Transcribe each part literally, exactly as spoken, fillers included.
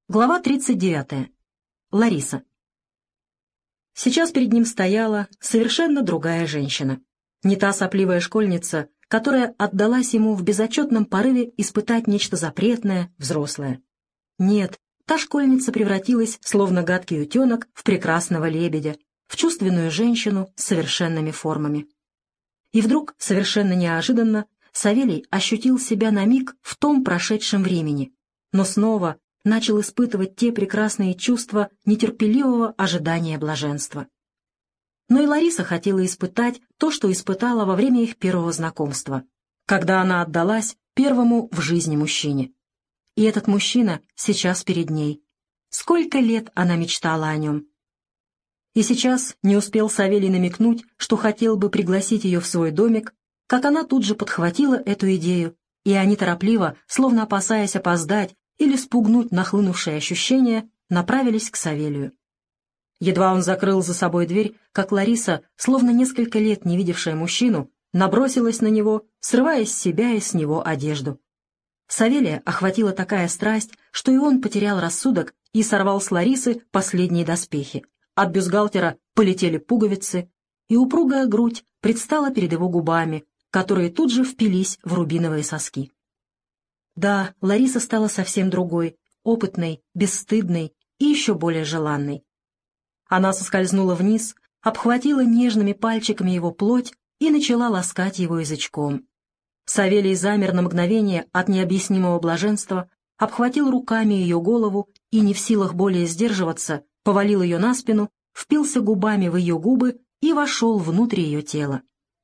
Глава тридцать девятая. Лариса. Сейчас перед ним стояла совершенно другая женщина. Не та сопливая школьница, которая отдалась ему в безотчетном порыве испытать нечто запретное, взрослое. Нет, та школьница превратилась, словно гадкий утенок, в прекрасного лебедя, в чувственную женщину с совершенными формами. И вдруг, совершенно неожиданно, Савелий ощутил себя на миг в том прошедшем времени, но снова начал испытывать те прекрасные чувства нетерпеливого ожидания блаженства. Но и Лариса хотела испытать то, что испытала во время их первого знакомства, когда она отдалась первому в жизни мужчине. И этот мужчина сейчас перед ней. Сколько лет она мечтала о нем. И сейчас не успел Савелий намекнуть, что хотел бы пригласить ее в свой домик, как она тут же подхватила эту идею, и они торопливо, словно опасаясь опоздать или спугнуть нахлынувшие ощущения, направились к Савелию. Едва он закрыл за собой дверь, как Лариса, словно несколько лет не видевшая мужчину, набросилась на него, срывая с себя и с него одежду. Савелия охватила такая страсть, что и он потерял рассудок и сорвал с Ларисы последние доспехи. От бюстгальтера полетели пуговицы, и упругая грудь предстала перед его губами, которые тут же впились в рубиновые соски. Да, Лариса стала совсем другой, опытной, бесстыдной и еще более желанной. Она соскользнула вниз, обхватила нежными пальчиками его плоть и начала ласкать его язычком. Савелий замер на мгновение от необъяснимого блаженства, обхватил руками ее голову и, не в силах более сдерживаться, повалил ее на спину, впился губами в ее губы и вошел внутрь ее тела.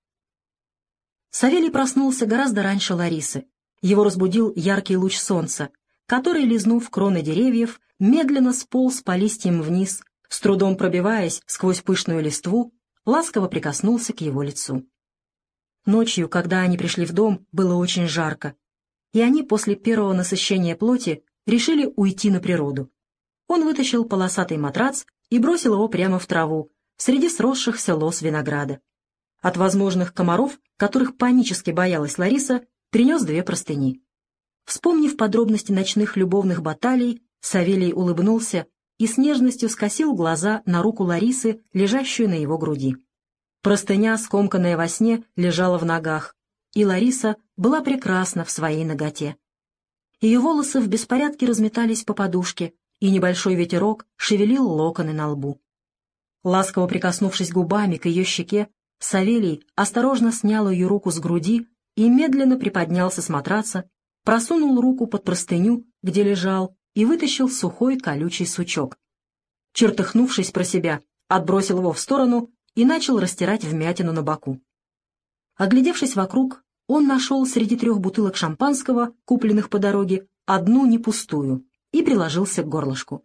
Савелий проснулся гораздо раньше Ларисы. Его разбудил яркий луч солнца, который, лизнув кроны деревьев, медленно сполз по листьям вниз, с трудом пробиваясь сквозь пышную листву, ласково прикоснулся к его лицу. Ночью, когда они пришли в дом, было очень жарко, и они после первого насыщения плоти решили уйти на природу. Он вытащил полосатый матрац и бросил его прямо в траву, среди сросшихся лоз винограда. От возможных комаров, которых панически боялась Лариса, принес две простыни. Вспомнив подробности ночных любовных баталий, Савелий улыбнулся и с нежностью скосил глаза на руку Ларисы, лежащую на его груди. Простыня, скомканная во сне, лежала в ногах, и Лариса была прекрасна в своей наготе. Ее волосы в беспорядке разметались по подушке, и небольшой ветерок шевелил локоны на лбу. Ласково прикоснувшись губами к ее щеке, Савелий осторожно снял ее руку с груди и медленно приподнялся с матраца, просунул руку под простыню, где лежал, и вытащил сухой колючий сучок. Чертыхнувшись про себя, отбросил его в сторону и начал растирать вмятину на боку. Оглядевшись вокруг, он нашел среди трех бутылок шампанского, купленных по дороге, одну непустую, и приложился к горлышку.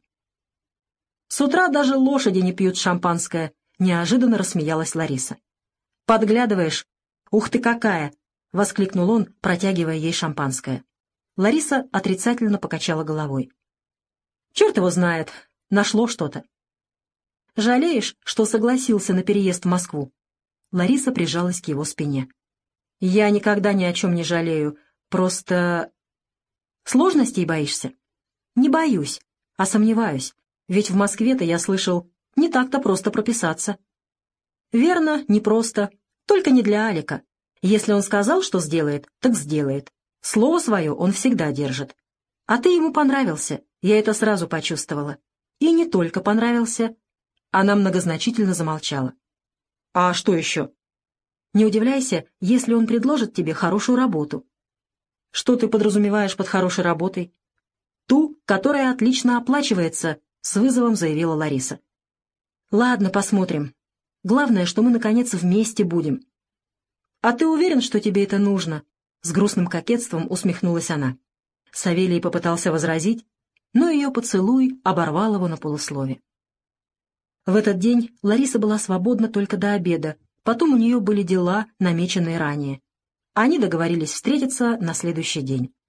«С утра даже лошади не пьют шампанское», — неожиданно рассмеялась Лариса. «Подглядываешь? Ух ты какая!» — воскликнул он, протягивая ей шампанское. Лариса отрицательно покачала головой. «Черт его знает, нашло что-то». «Жалеешь, что согласился на переезд в Москву?» Лариса прижалась к его спине. «Я никогда ни о чем не жалею, просто...» «Сложностей боишься?» «Не боюсь, а сомневаюсь, ведь в Москве-то, я слышал, не так-то просто прописаться». «Верно, непросто, только не для Алика. Если он сказал, что сделает, так сделает. Слово свое он всегда держит. А ты ему понравился, я это сразу почувствовала. И не только понравился». Она многозначительно замолчала. «А что еще?» «Не удивляйся, если он предложит тебе хорошую работу». «Что ты подразумеваешь под хорошей работой?» «Ту, которая отлично оплачивается», — с вызовом заявила Лариса. «Ладно, посмотрим. Главное, что мы, наконец, вместе будем». «А ты уверен, что тебе это нужно?» — с грустным кокетством усмехнулась она. Савелий попытался возразить, но ее поцелуй оборвал его на полуслове. В этот день Лариса была свободна только до обеда, потом у нее были дела, намеченные ранее. Они договорились встретиться на следующий день.